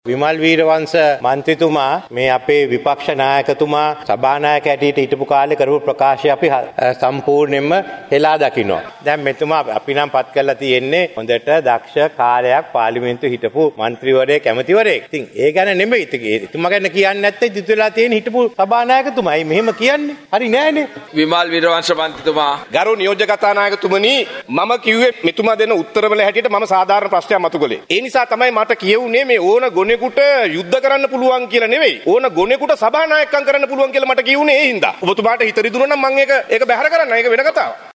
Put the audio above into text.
විමල් වීරවංශ මන්ත්‍රීතුමා මේ අපේ විපක්ෂ නායකතුමා සභානායක හැටියට හිටපු කාලේ කරපු ප්‍රකාශය අපි සම්පූර්ණයෙන්ම හෙලා දකිනවා. දැන් මෙතුමා අපි නම් පත් කරලා තියෙන්නේ හොඳට දක්ෂ කාර්යයක් පාර්ලිමේන්තුවේ හිටපු මන්ත්‍රීවරයෙක් කැමතිවරයෙක්. ඉතින් ඒ ගැන නෙමෙයි. එතුමා ගැන කියන්නේ නැත්නම් ඉතින් වෙලා තියෙන හිටපු සභානායකතුමායි මෙහෙම කියන්නේ. හරි නෑනේ. විමල් වීරවංශ මන්ත්‍රීතුමා ගරු නියෝජ්‍ය කතානායකතුමනි මම කිව්වේ මෙතුමා දෙන උත්තරවල හැටියට මම සාධාරණ ප්‍රශ්නයක් මතු කළේ. ඒ නිසා තමයි මට කියුනේ මේ ඕන ගොනෙකුට යුද්ධ කරන්න පුළුවන් කියලා නෙවෙයි. ඕන ගොනෙකුට සභානායකම් කරන්න පුළුවන් කියලා මට කියුනේ ඒ හින්දා. ඔබතුමාට හිත රිදුනා නම් මම ඒක බැහැර කරන්න. ඒක වෙන කතාවක්.